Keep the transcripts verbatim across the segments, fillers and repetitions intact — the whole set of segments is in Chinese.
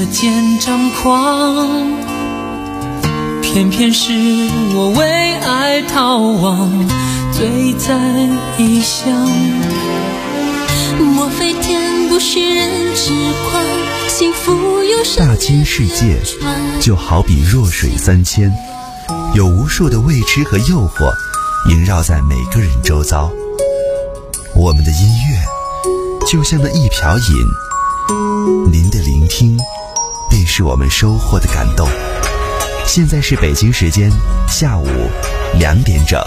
肩张狂，偏偏是我为爱逃亡，醉在异乡。莫非天不许人痴狂，幸福有大千世界就好比弱水三千，有无数的未知和诱惑萦绕在每个人周遭。我们的音乐就像那一瓢饮，您的聆听便是我们收获的感动。现在是北京时间下午两点整。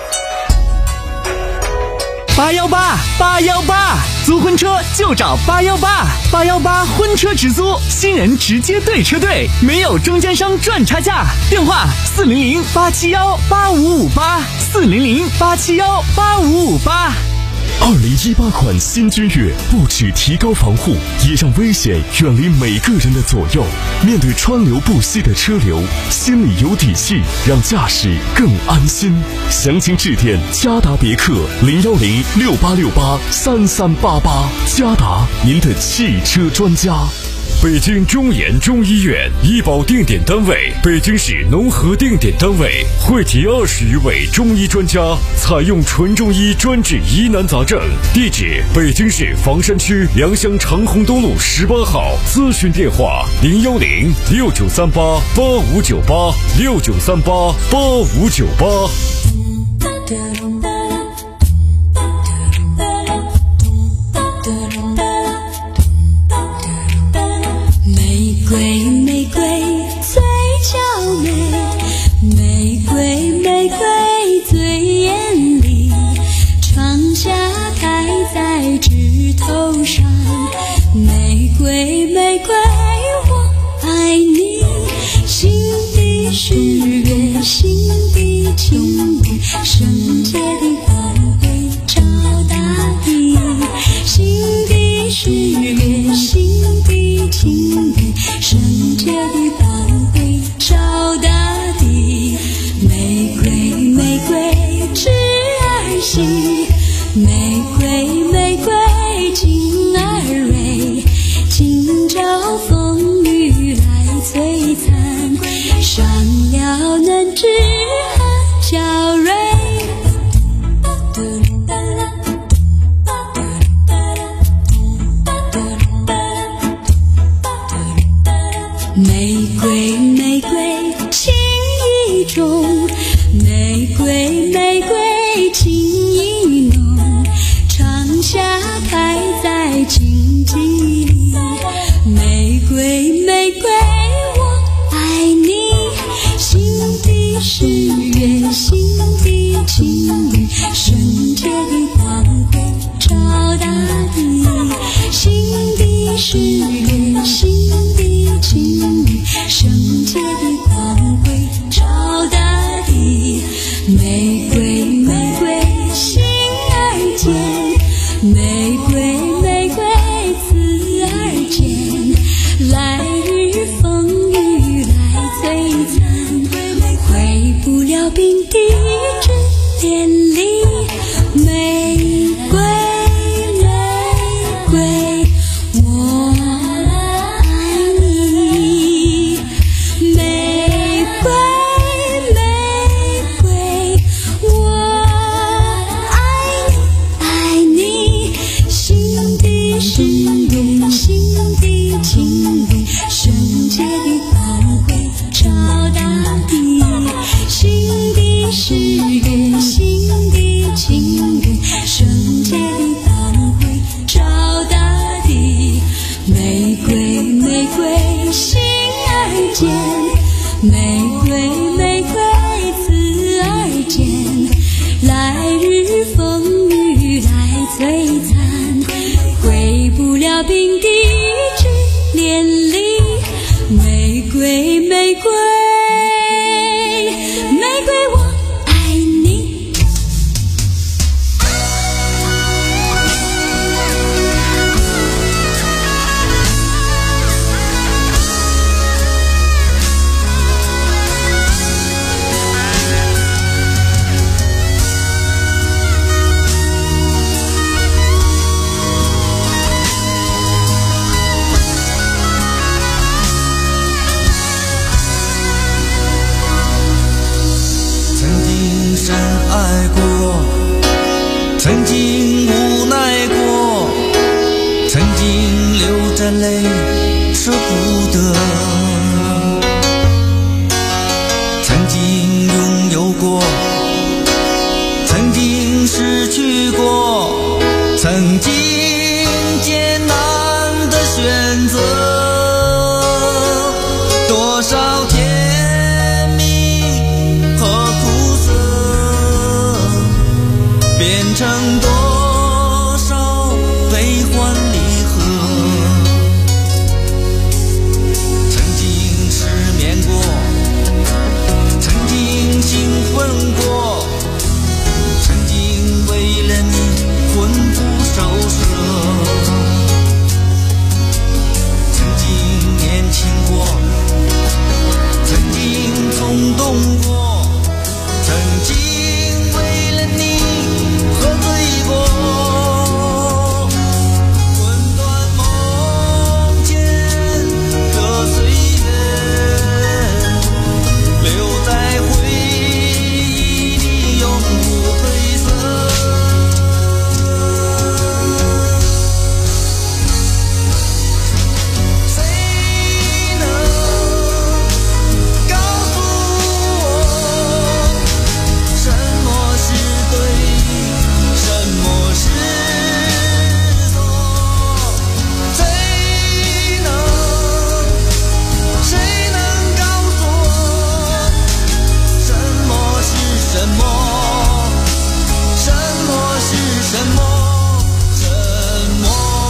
八幺八八幺八，租婚车就找八幺八，八幺八婚车直租，新人直接对车队，没有中间商赚差价。电话四零零八七幺八五五八，四零零八七幺八五五八。 二零一八款新君越不只提高防护，也让危险远离每个人的左右。面对川流不息的车流，心里有底气，让驾驶更安心。详情致电嘉达别克零幺零六八六八三三八八，嘉达，您的汽车专家。北京中研中医院医保定点单位，北京市农合定点单位，汇集二十余位中医专家，采用纯中医专治疑难杂症。地址：北京市房山区良乡长虹东路十八号。咨询电话：零幺零六九三八八五九八六九三八八五九八。 玫瑰玫瑰最娇美，玫瑰玫瑰最艳丽，窗下开在枝头上，玫瑰玫瑰我爱你，心底是月，心底情侣，圣洁的光辉照大地，心底是月，心底情侣，圣洁的光辉照大地。玫瑰玫瑰枝儿细，玫瑰玫瑰茎儿蕊，今朝风雨来摧残，伤了嫩枝和娇蕊。玫瑰玫瑰情意重，玫瑰玫瑰情意浓，窗下开在荆棘里，玫瑰玫瑰我爱你，心底是月，心底情侣，圣洁的光辉照大地，心底是月，心底情侣，圣洁的光辉照大地。玫瑰玫瑰心儿间，玫瑰玫瑰刺儿间，来日风雨来摧残，回不了冰滴之连理。玫瑰玫瑰我爱你，玫瑰玫瑰我爱你爱你，心底是月，心底情侣，圣洁的光辉照大地，心底是月，心底情侣，圣洁的光辉照大地。玫瑰玫瑰心儿间，玫瑰玫瑰刺儿间，来日风雨来摧残，回不了冰滴之连理。玫瑰玫瑰玫瑰我爱你。 深爱过，曾经无奈过，曾经流着泪舍不得，曾经拥有过，曾经失去过，曾经艰难的选择，多少甜蜜和苦涩，变成多少悲欢离合。曾经失眠过，曾经兴奋过，曾经为了你魂不守舍，曾经年轻过，曾经冲动过，曾经为了你喝醉过，魂断梦见的岁月，留在回忆里永不褪色。谁能告诉我，什么是对，什么是错？谁能，谁能告诉我，什么是什么？什么是什么？什么？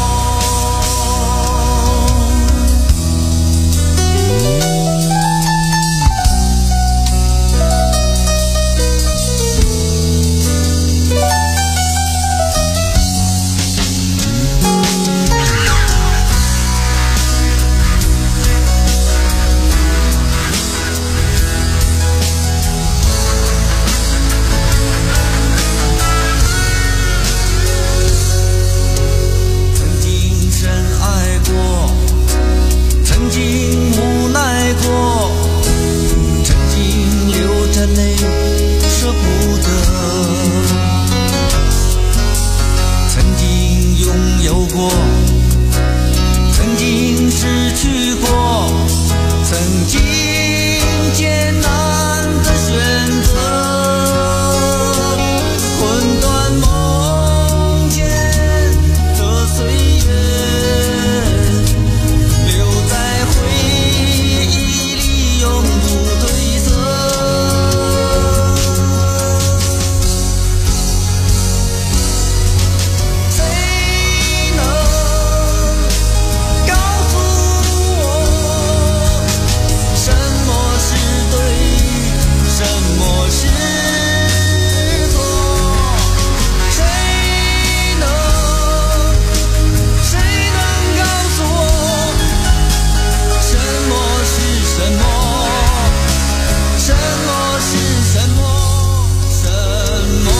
曾经深爱过，曾经无奈过，曾经流着泪舍不得，曾经拥有过，曾经失去过，曾经艰难的选择，魂断梦见的岁月，留在回忆里永不褪色。谁能告诉我，什么是对，什么是错？谁能，谁能告诉我，什么是什么？什么是什么？什么？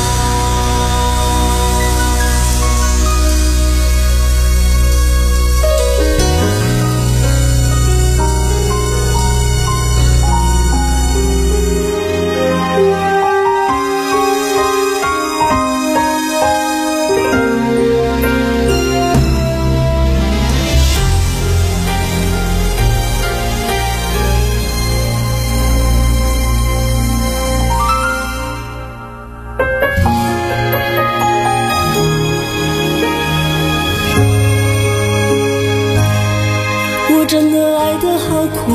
我真的爱得好苦，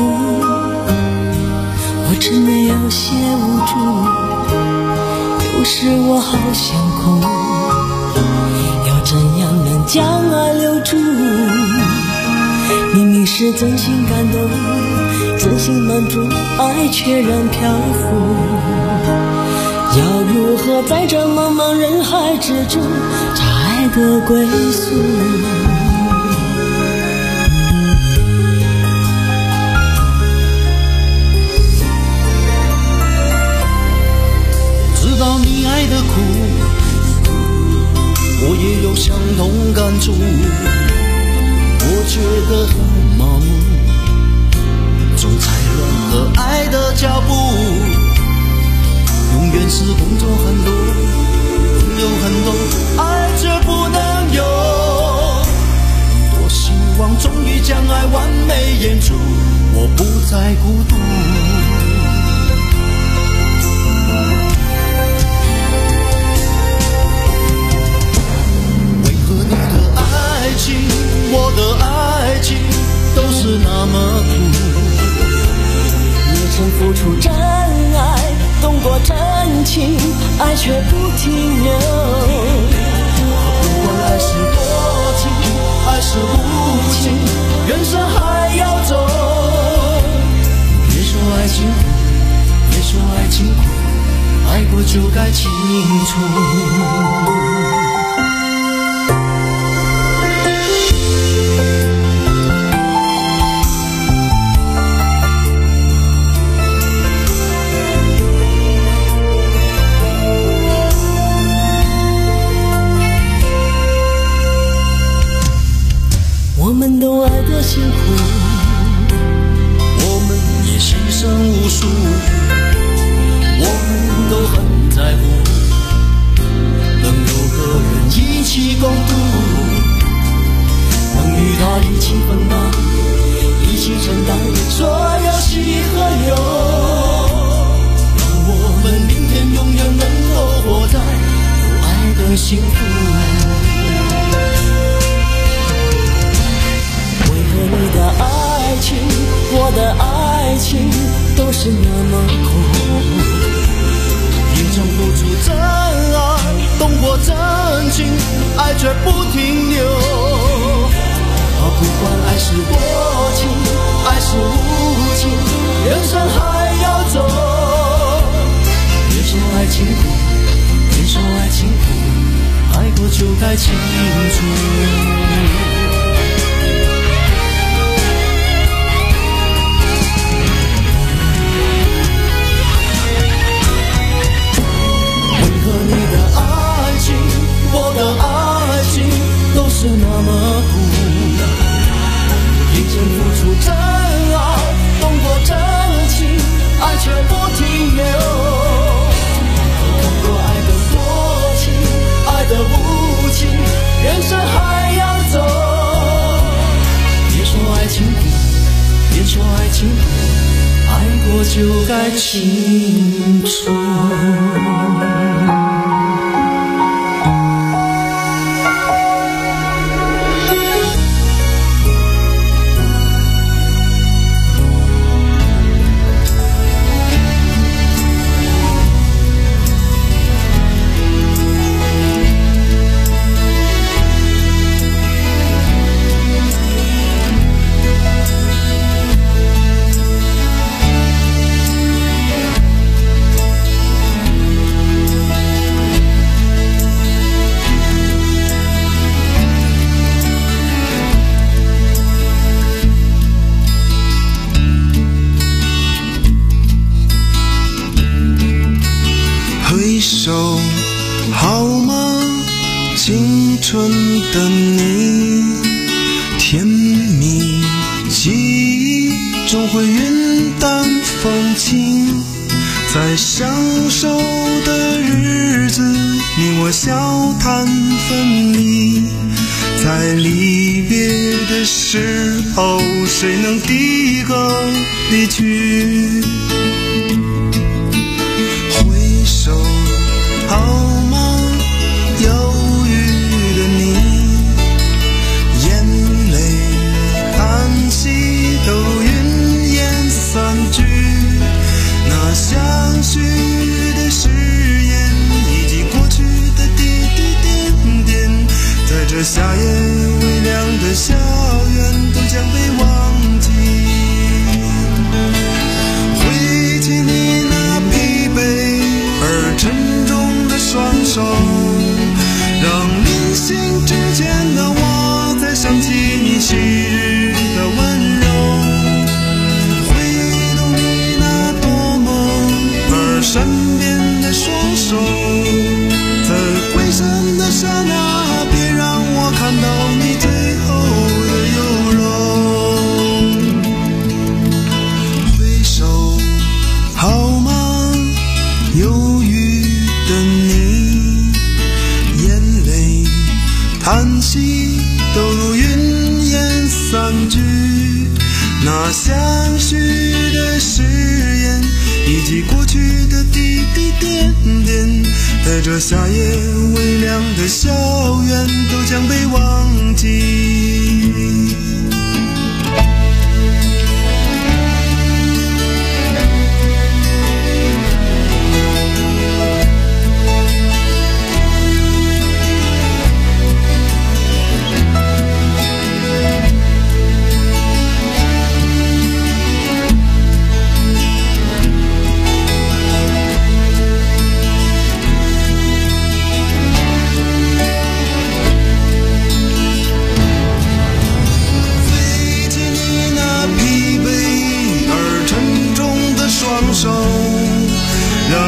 我真的有些无助，有时我好想哭，要怎样能将爱留住？明明是真心感动，真心满足，爱却让漂浮，要如何在这茫茫人海之中找爱的归宿？ 知道你爱的苦，我也有相同感触，我觉得很麻木，总踩乱了爱的脚步，永远是工作爱却不停留。不管爱是多情，爱是无情，人生还要走。别说爱情苦，别说爱情苦，爱过就该清楚。我们都爱得辛苦，我们也牺牲无数，我们都很在乎能有个人一起共度，能与他一起分担，一起承担所有喜和忧，让我们明天永远能够活在有爱的幸福。你的爱情，我的爱情，都是那么苦。硬撑不出真爱，动过真情，爱却不停留。啊，不管爱是多情，爱是无情，人生还要走。别说爱情苦，别说爱情苦，爱过就该清楚。你的爱情，我的爱情，都是那么苦。硬撑付出真爱，动过真情，爱却不停留。看过爱的多情，爱的无情，人生还要走。别说爱情苦，别说爱情苦，爱过就该清楚。 手好吗？青春的你，甜蜜记忆终会云淡风轻，在相守的日子，你我笑谈分离，在离别的时候，谁能第一个离去？好吗？犹豫的你，眼泪叹息都云烟散去，那相许的誓言以及过去的滴滴点点，在这夏夜微凉的校园都将被忘记。回忆你那疲惫而沉重双手，让临行之前的我再想起你昔日的温柔，挥动你那多么而身边的双手，在归身的刹那，别让我看到你最后的忧容。挥手好吗？犹豫的你，眼泪叹息都如云烟散去，那相许的誓言以及过去的滴滴点点，在这夏夜微凉的校园都将被忘记。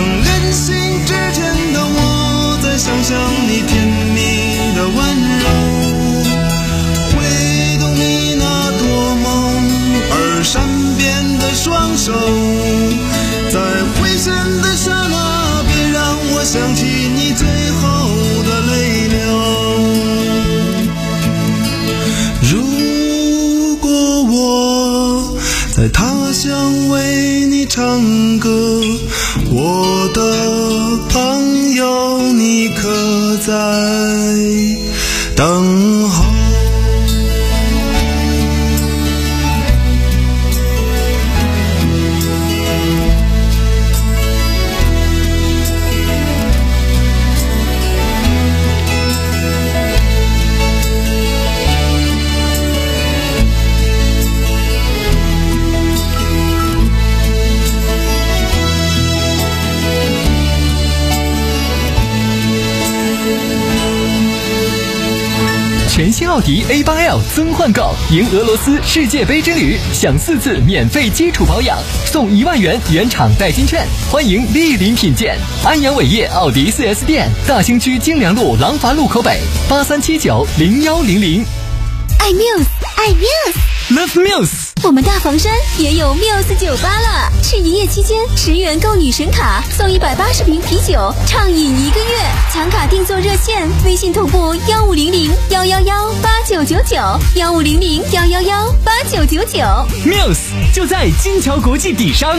临行之前的我，在想象你甜蜜的温柔，挥动你那多梦而善变的双手，在危险的刹那，别让我想起你最后的泪流。如果我在他乡为你唱歌，我的朋友，你可在等候？ 全新奥迪 A 八 L 增换购，赢俄罗斯世界杯之旅，享四次免费基础保养，送一万元原厂代金券，欢迎莅临品鉴。安阳伟业奥迪 四 S 店，大兴区金良路廊坊路口北，八三七九零幺零零。 爱 Muse， 爱 Muse，Love Muse。 我们大房山也有 Muse 酒吧了，是营业期间十元购女神卡送一百八十瓶啤酒，畅饮一个月。抢卡订座热线：微信同步幺五零零幺幺幺八九九九幺五零零幺幺幺八九九九。 Muse 就在金桥国际底商。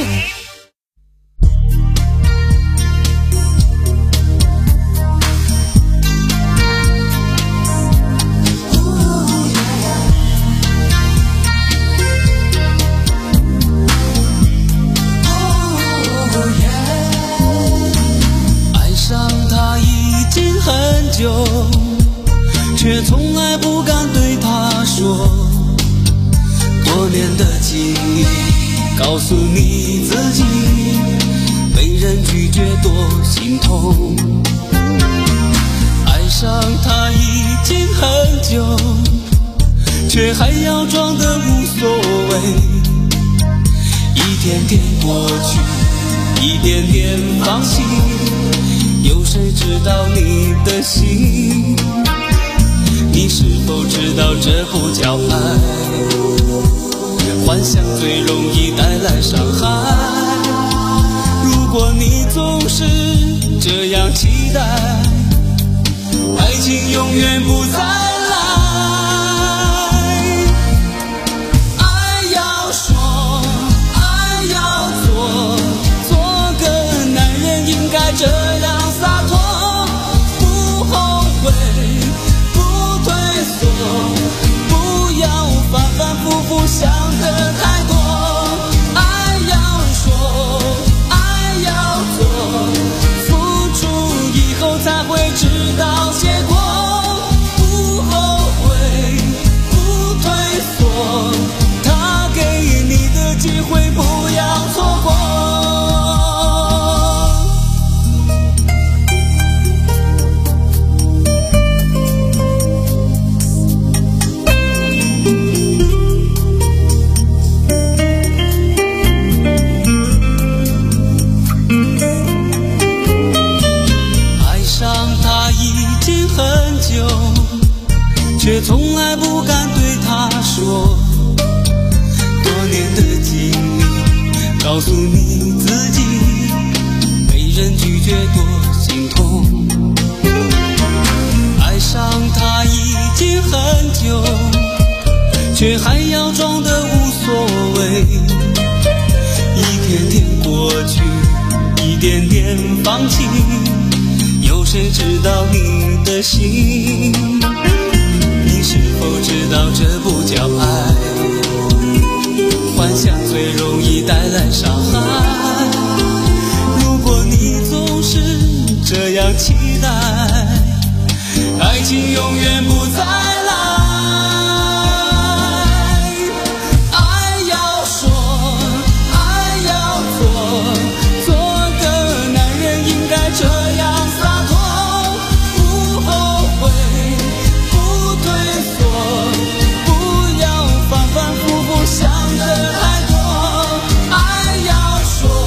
却从来不敢对他说，多年的经历告诉你自己，被人拒绝多心痛。爱上他已经很久，却还要装得无所谓。一天天过去，一点点放弃，有谁知道你的心？你是否知道这不叫爱？幻想最容易带来伤害。如果你总是这样期待，爱情永远不再来。爱要说，爱要做，做个男人应该这样洒脱，不后悔，不要反反复复想得太多。爱要说，爱要做，付出以后才会知道结果。不后悔，不退缩，他给你的机会不要错过。却从来不敢对他说，多年的经历告诉你自己，被人拒绝多心痛。爱上他已经很久，却还要装得无所谓。一天天过去，一点点放弃，有谁知道你的心？是否知道这不叫爱？幻想最容易带来伤害。如果你总是这样期待，爱情永远不再来。爱要说，爱要做，做个男人应该这样洒脱，不后悔，不要反反复复想得太多。爱要说，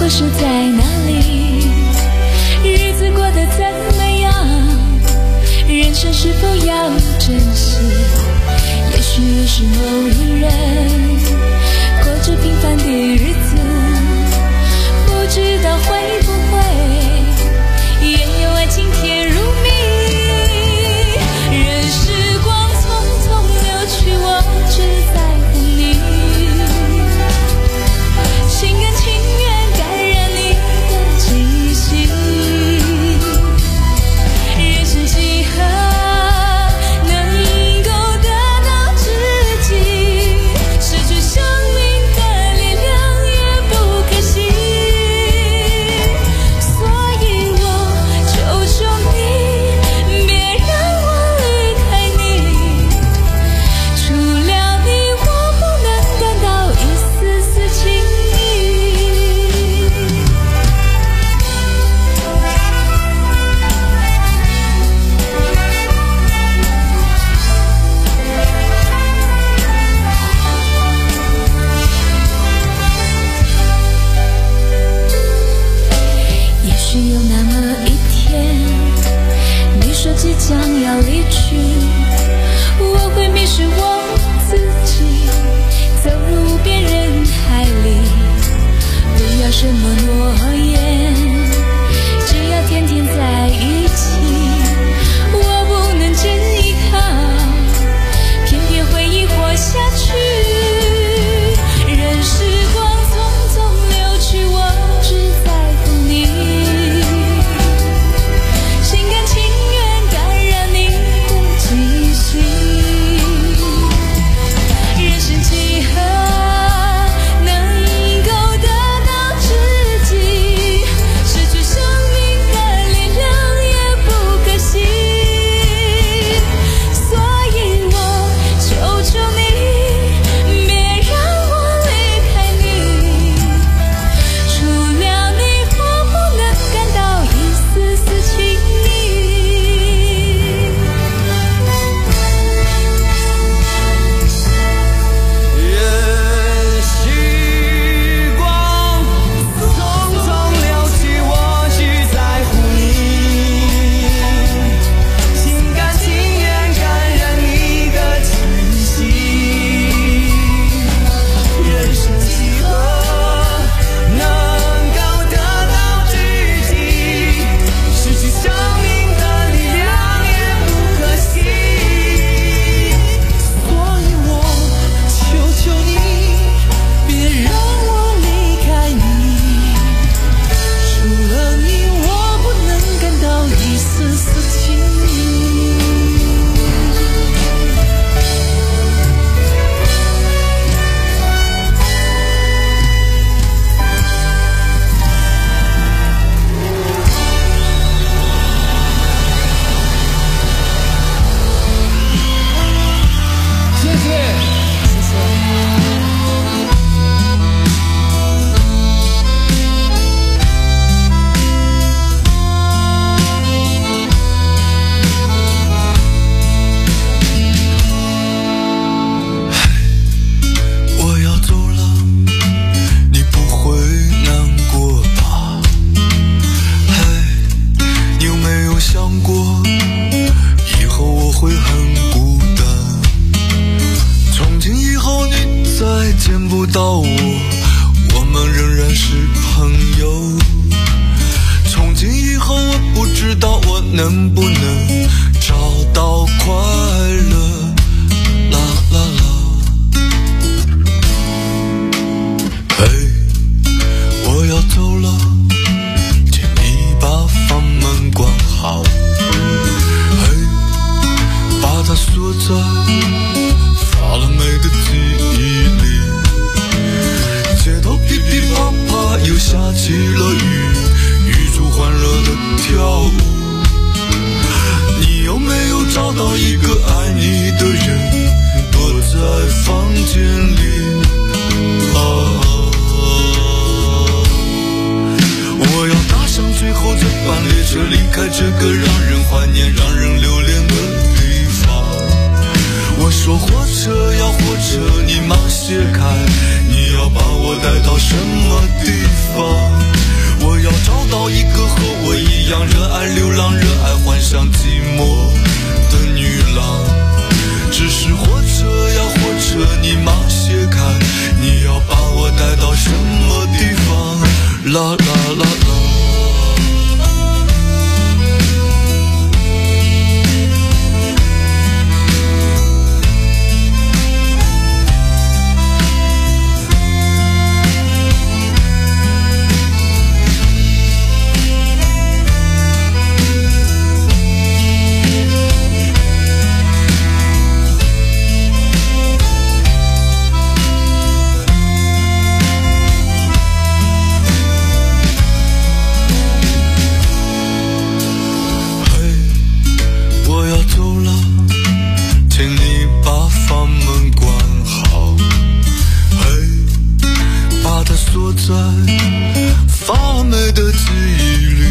故事在哪里？日子过得怎么样？人生是否要珍惜？也许认识某一人，过着平凡的日子，不知道会不会也有爱情甜如蜜。任时光匆匆流去，我只在乎你，心甘情愿感染你的气息。人生几何能够得到知己，失去生命的力量也不可惜。所以我求求你，别让我离开你，除了你我不能感到一丝丝情意。也许有那么一天，你说即将要离去，我会迷失我自己，走入无边人海里。不要什么诺言，只要天天在一起。我不能真依靠，偏偏回忆活下去。任时光匆匆流去，我只在乎你，心甘情愿感染你的气息。人生几何能够得到知己，失去生命的力量也不可惜。所以我求求你，别让我离开你，除了你我不能感到一丝丝情意。 任时光匆匆流去，我只在乎你，心甘情愿感染你的气息。人生几何能够得到知己，失去生命的力量也不可惜。所以我求求你，别让我离开你，除了你我不能感到一丝丝情意。谢谢。我要走了，你不会难过吧？嘿，你有没有想过，以后我会很孤单？从今以后你再见不到我，我们仍然是朋友。从今以后我不知道我能不能找到快乐，啦啦啦。嘿，我要走了，请你把房门关好。嘿，把它锁在发了霉的记忆里。街头噼噼啪啪又下起了雨，雨珠欢乐的跳舞。你有没有找到一个爱你的人，躲在房间里？啊，我要搭上最后这班列车，离开这个让人怀念、让人留恋的地方。我说火车呀火车，你忙卸开，你要把我带到什么地方？我要找到一个和我一样热爱流浪、热爱幻想寂寞的女郎。只是火车呀火车，你马卸开，你要把我带到什么地方？啦啦啦啦。发霉的记忆里，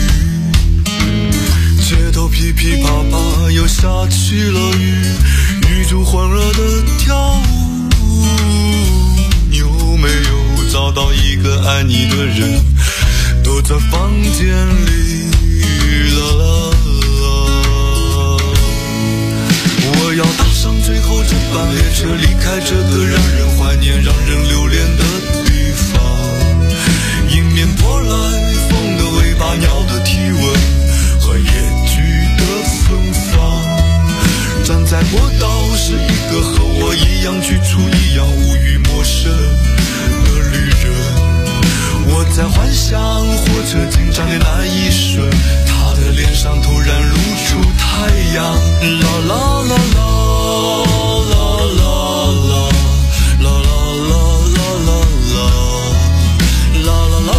街头噼噼啪啪又下起了雨，雨珠欢热的跳舞。你有没有找到一个爱你的人？都在房间里。啦啦啦，我要搭上最后这班列车，离开这个让人怀念、让人留恋的地方。迎面拨来风的尾巴、鸟的体温和野菊的芬芳。站在过道是一个和我一样局促、一样无语、陌生的旅人。我在幻想火车进站的那一瞬，他的脸上突然露出太阳。啦啦啦啦啦啦啦啦啦啦啦啦啦啦啦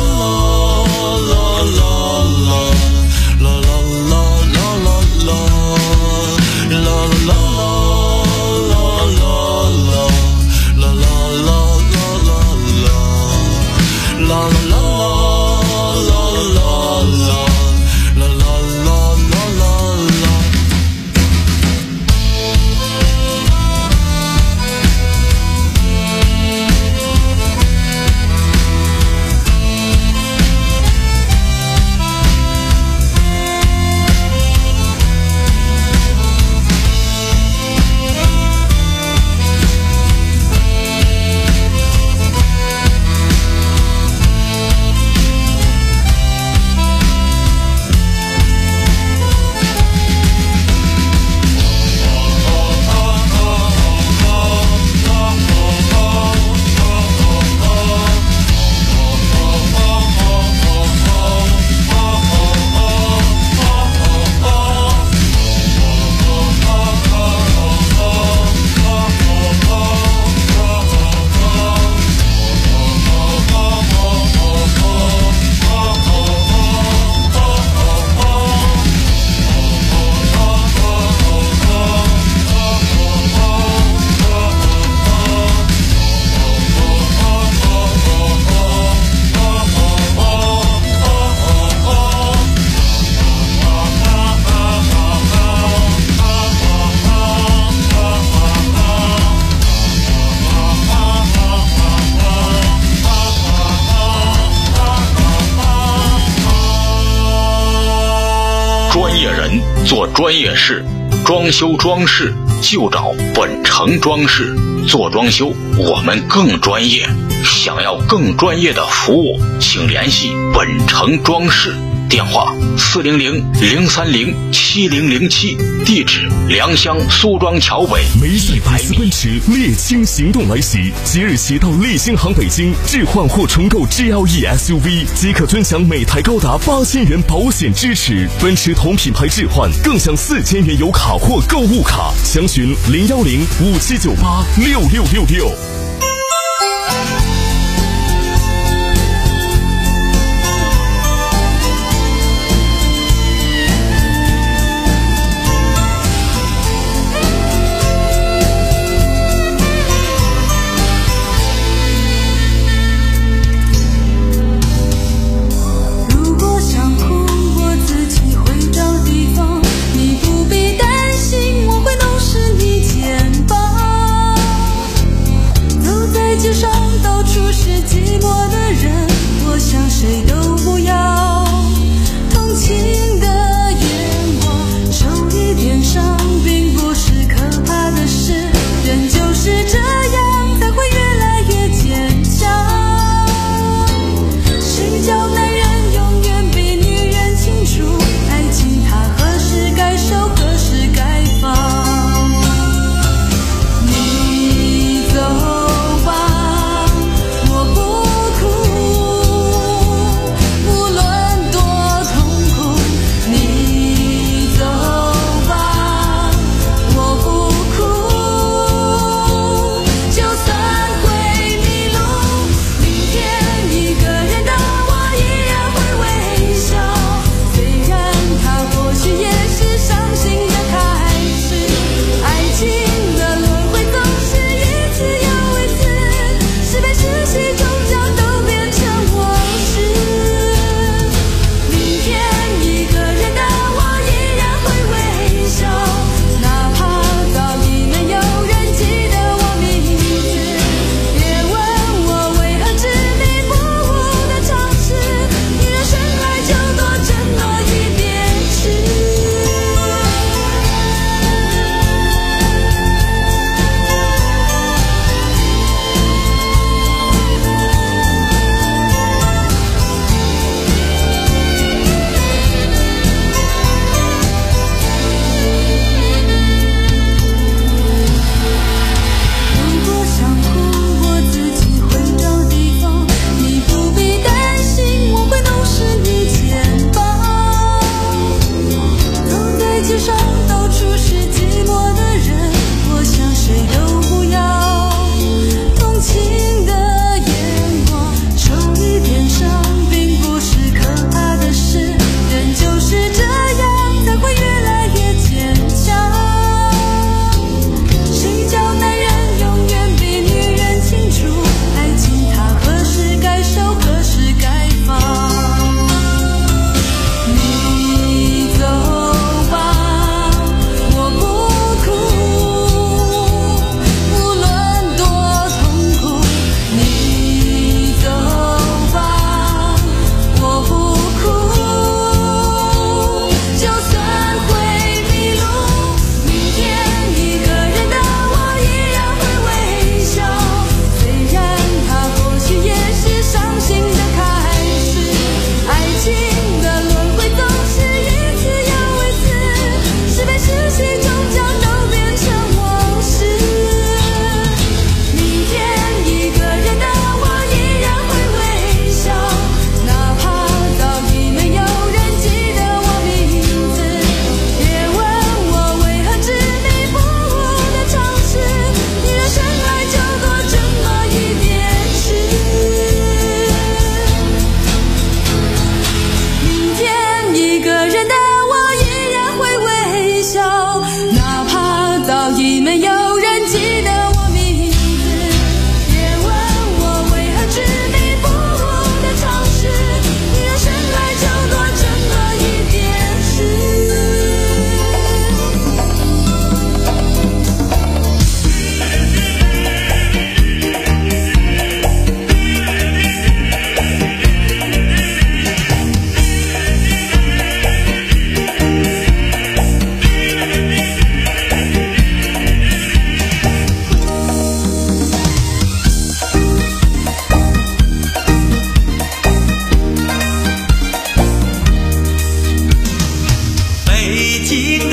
做专业事，装修装饰就找本城装饰。做装修我们更专业，想要更专业的服务，请联系本城装饰。电话四零零零三零七零零七，地址良乡苏庄桥北。 梅赛德斯奔驰猎青行动来袭，即日起到立新行北京置换或重购 G L E S U V， 即可尊享每台高达八千元保险支持。奔驰同品牌置换更享四千元油卡或购物卡。详询零幺零五七九八六六六六。 街上到处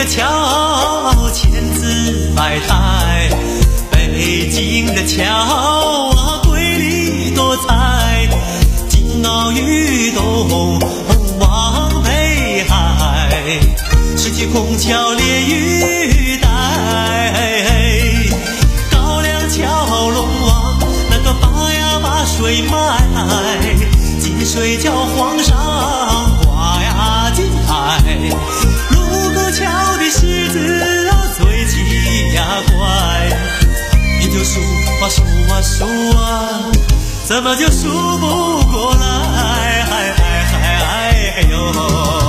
的桥千姿百态，北京的桥啊瑰丽多彩，金鳌玉洞望北海，世纪虹桥连玉带，高粱桥龙王那个八呀八水脉，金水叫皇上挂呀金牌，卢沟桥的狮子啊最奇呀怪，你就数啊数啊数啊，怎么就数不过来？哎哎哎哎呦！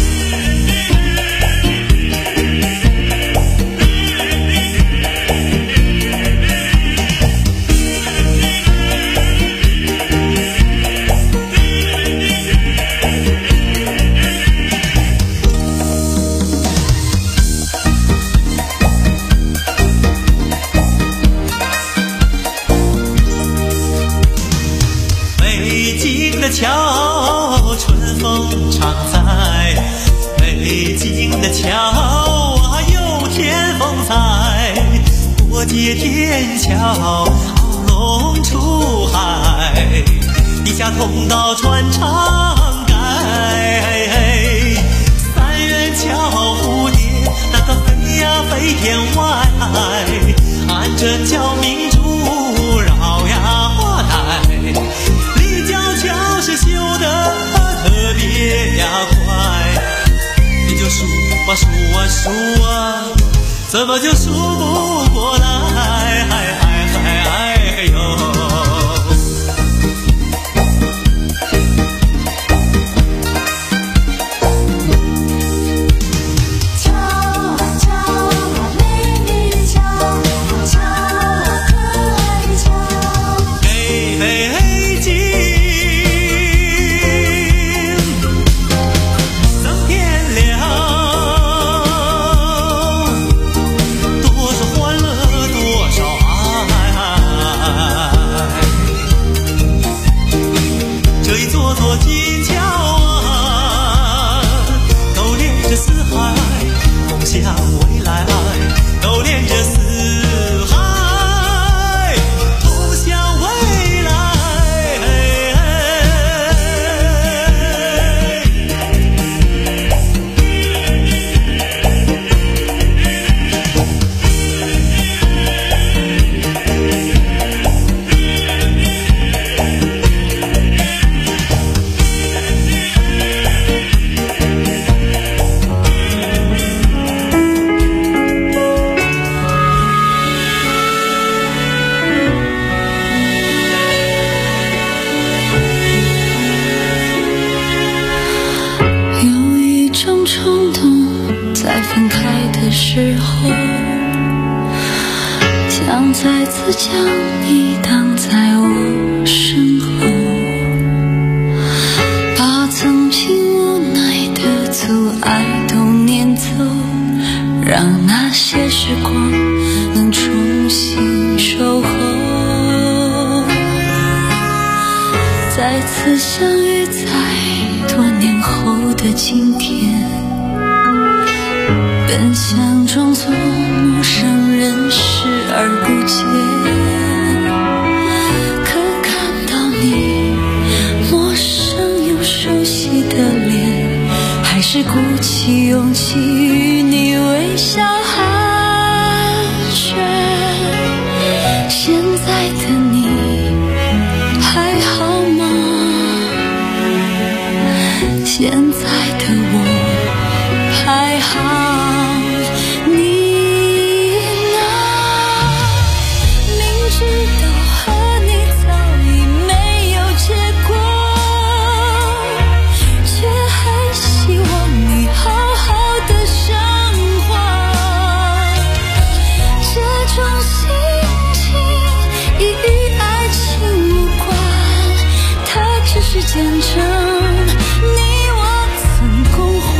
桥春风常在，北京的桥啊有天风采，过街天桥龙出海，地下通道穿长街，三元桥蝴蝶那个飞呀飞天外，按着桥明珠绕呀花台，桥是修得特别呀快，你就数啊数啊数啊，怎么就数不过来？哎哎哎哎呦！ 时候，想再次将你挡在我身后，把曾经无奈的阻碍都撵走，让那些时光能重新守候。再次相遇在多年后的今天，本想装作陌生人视而不见，可看到你陌生又熟悉的脸，还是鼓起勇气与你微笑寒暄。现在的你还好吗？现在的我还好？见证你我曾共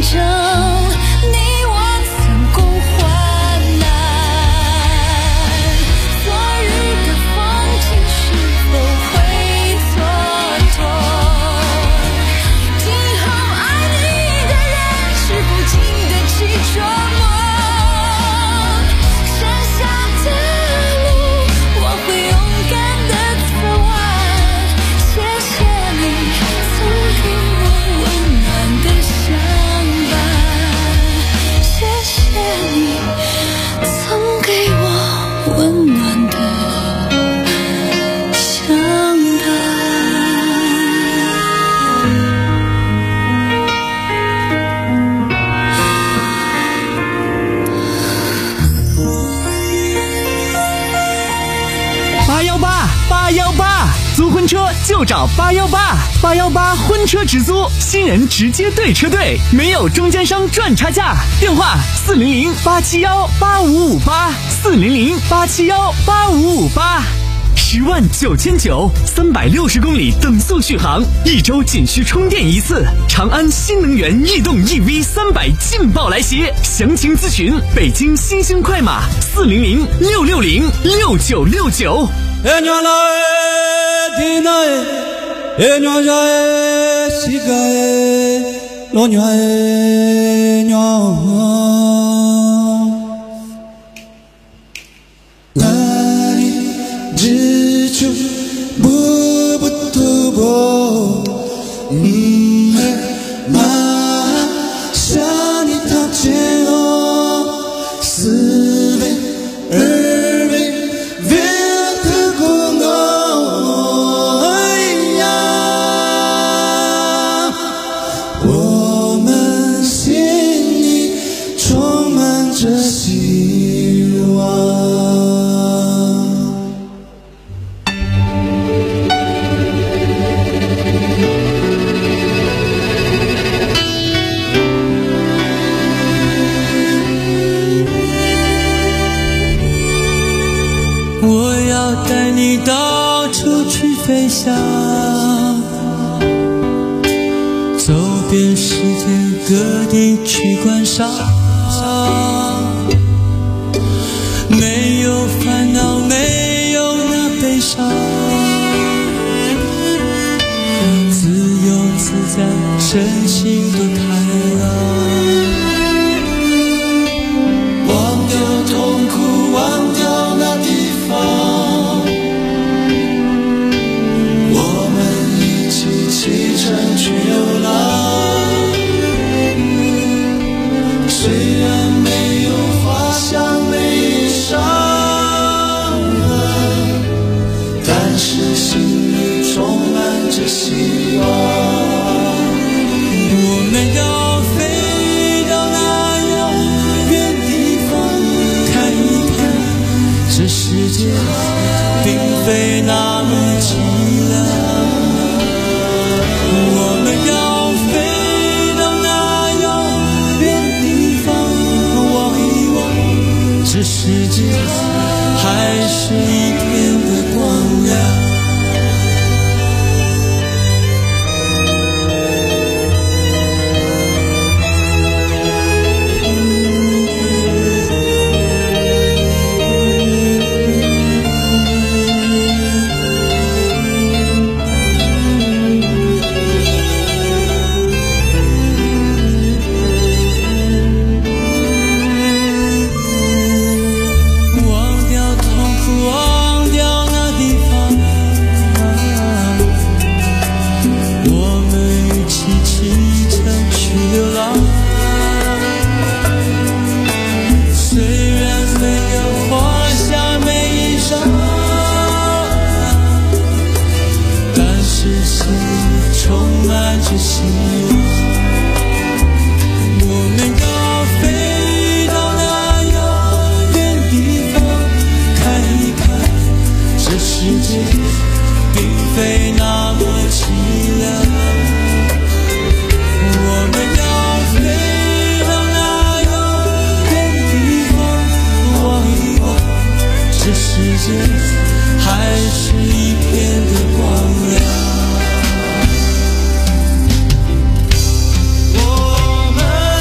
争，你我曾共患难。昨日的风景是否会蹉跎？今后爱你的人是否经得起琢磨？剩下的路我会勇敢地走完。谢谢你曾给我温暖的相伴，谢谢你曾给我温暖的相伴。 八幺八八幺八，租婚车就找八幺八，八幺八婚车直租，新人直接对车队，没有中间商赚差价。电话四零零八七幺八五五八，四零零八七幺八五五八。十万九千九，三百六十公里等速续航，一周仅需充电一次。长安新能源逸动 E V 三百劲爆来袭，详情咨询北京新兴快马四零零六六零六九六九。 我要带你到处去飞翔，走遍世界各地去观赏，没有烦恼，没有那悲伤，自由自在，身心多开朗，忘掉痛苦，忘掉那地方，我们一起启程去流浪。虽然没有花香没衣裳，但是心里充满着希望。我们要飞到那遥远地方，看一看这世界并非那么凄凉。我们要飞到那遥远地方，望一望这世界还是一片的光亮。我们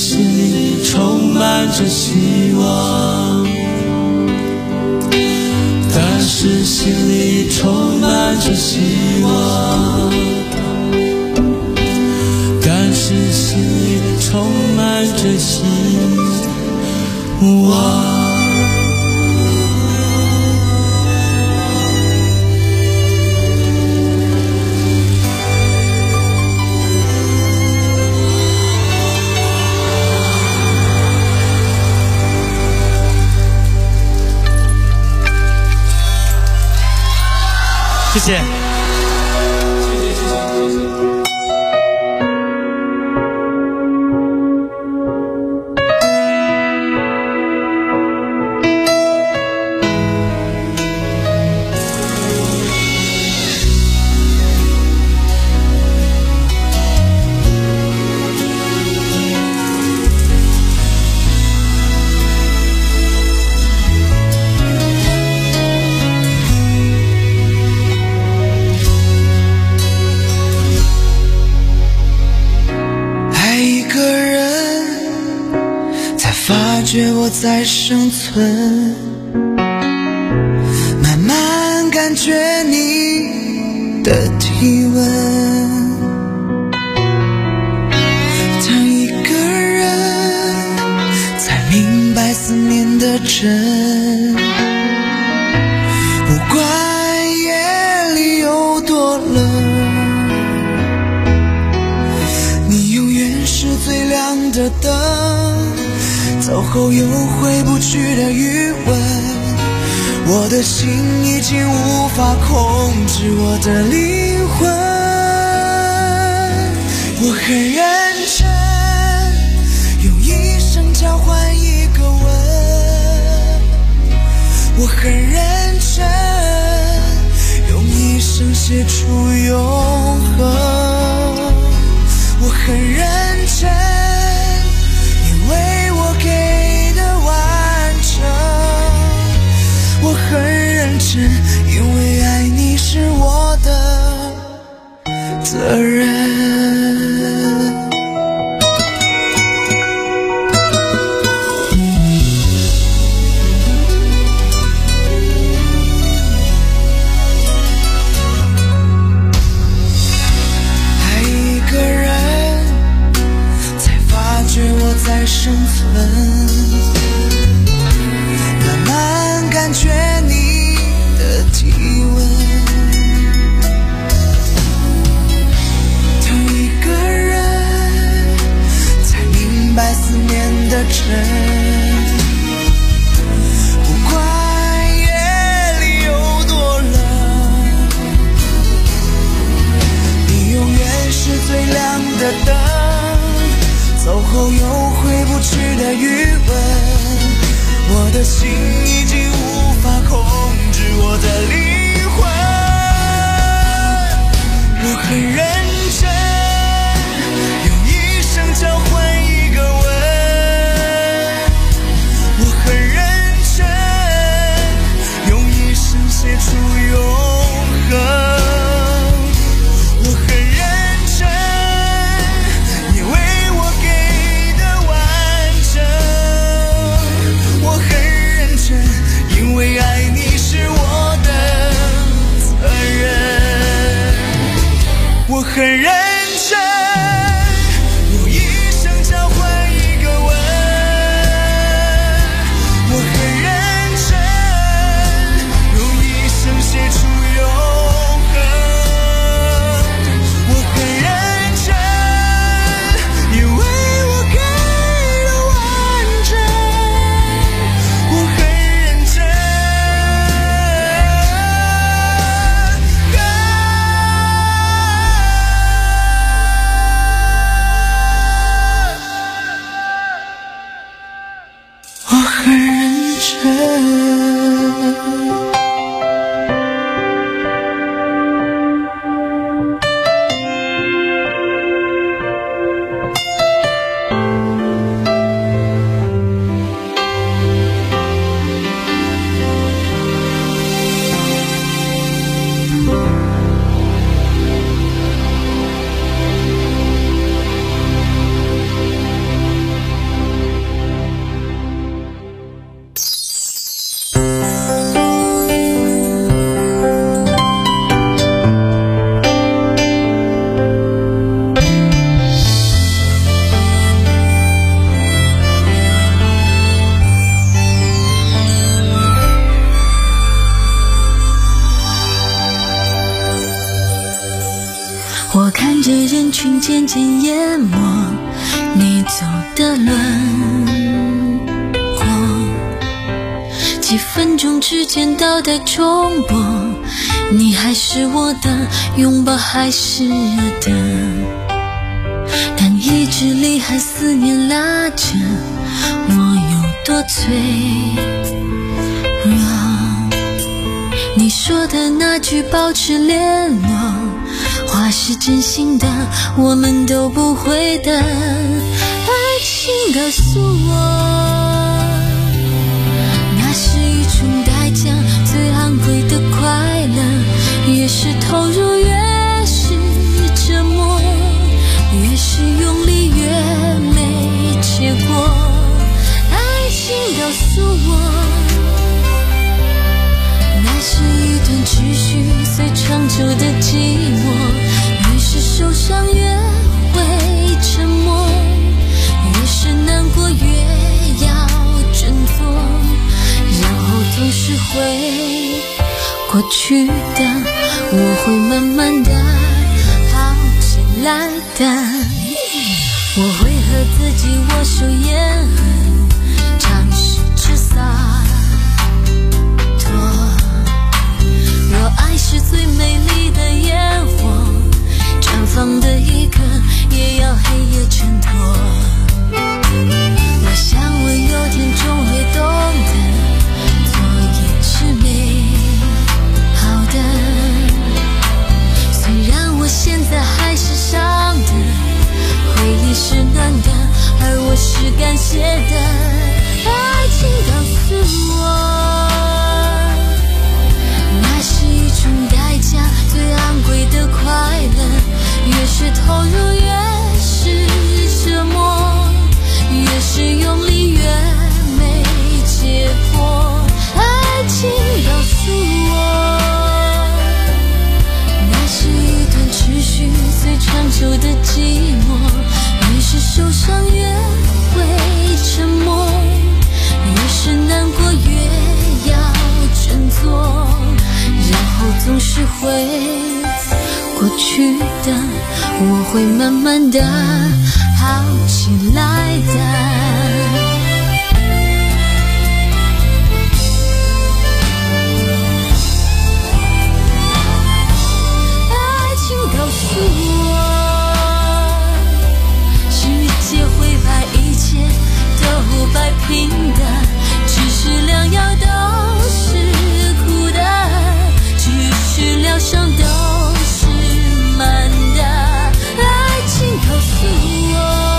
心里充满着希望，但是心里充满着希望，但是心里充满着希望。谢谢。 觉我在生存，慢慢感觉你的体温。当一个人才明白思念的真，不管夜里有多冷，你永远是最亮的灯，走后又回不去的余温，我的心已经无法控制我的灵魂。我很认真，用一生交换一个吻，我很认真，用一生写出永恒。我很认真，因为我给的完整。我很认真，因为爱你是我的责任。爱一个人，才发觉我在生存，慢慢感觉你的体温。同一个人，才明白思念的真，不管夜里有多冷，你永远是最亮的灯，走后又回不去的余温。我的心已经无法控制我的灵魂。我很认真，用一生交换一个吻。我很认真，用一生写出永恒。我很认真，因为我给的完整。我很认真，因为爱你是我的责任。我很认真，用一生交换一个吻。我很认真，用一生写出永恒。我很认真，因为我给的完整。我很认真，我很认真。 渐渐淹没你走的轮廓，几分钟之间倒带重播，你还是我的，拥抱还是热的，但意志力还思念拉着我有多脆弱。你说的那句保持联络，话是真心的，我们都不会的。爱情告诉我，那是一种代价，最昂贵的快乐，越是投入越是折磨，越是用力越没结果。爱情告诉我，那是一段持续最长久的寂寞，越是受伤越会沉默，越是难过越要振作，然后总是会过去的，我会慢慢的好起来的，我会和自己握手言恨，尝试吃洒脱。若爱是最美丽的烟火，绽放的一刻也要黑夜衬托。我想我有天终会懂得，错也是美好的。虽然我现在还是伤的，回忆是暖的，而我是感谢的。爱情告诉我，那是一种代价，最昂贵的快乐，越是投入越是折磨，越是用力越没结果。爱情告诉我，那是一段持续最长久的寂寞，越是受伤越会沉默，越是难过越要振作，然后总是会过去的，我会慢慢的好起来的。爱情告诉我，世界会把一切都摆平的，只是良药都是苦的，只是疗伤都是慢的。爱情告诉我，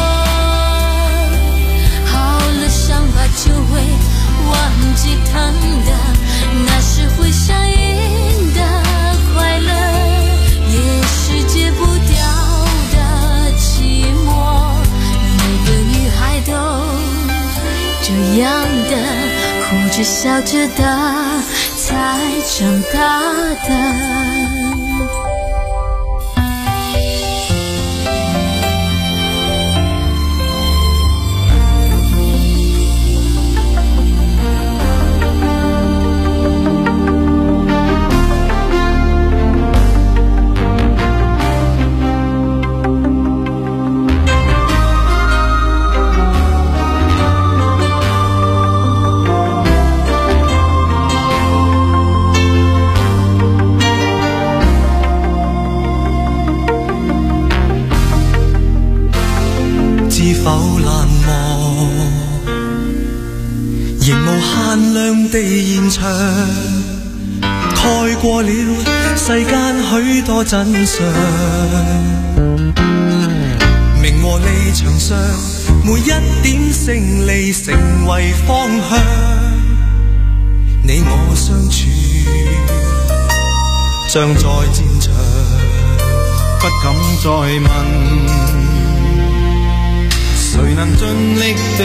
好了伤疤就会忘记疼的，那是会上瘾的快乐，也是戒不掉的寂寞。每个女孩都这样的，哭着笑着的才长大的。 否難忘，仍無限量地延長，蓋過了世間許多真相。名和利場上，每一點勝利成為方向。你我相處，像在戰場，不敢再問。誰能盡力地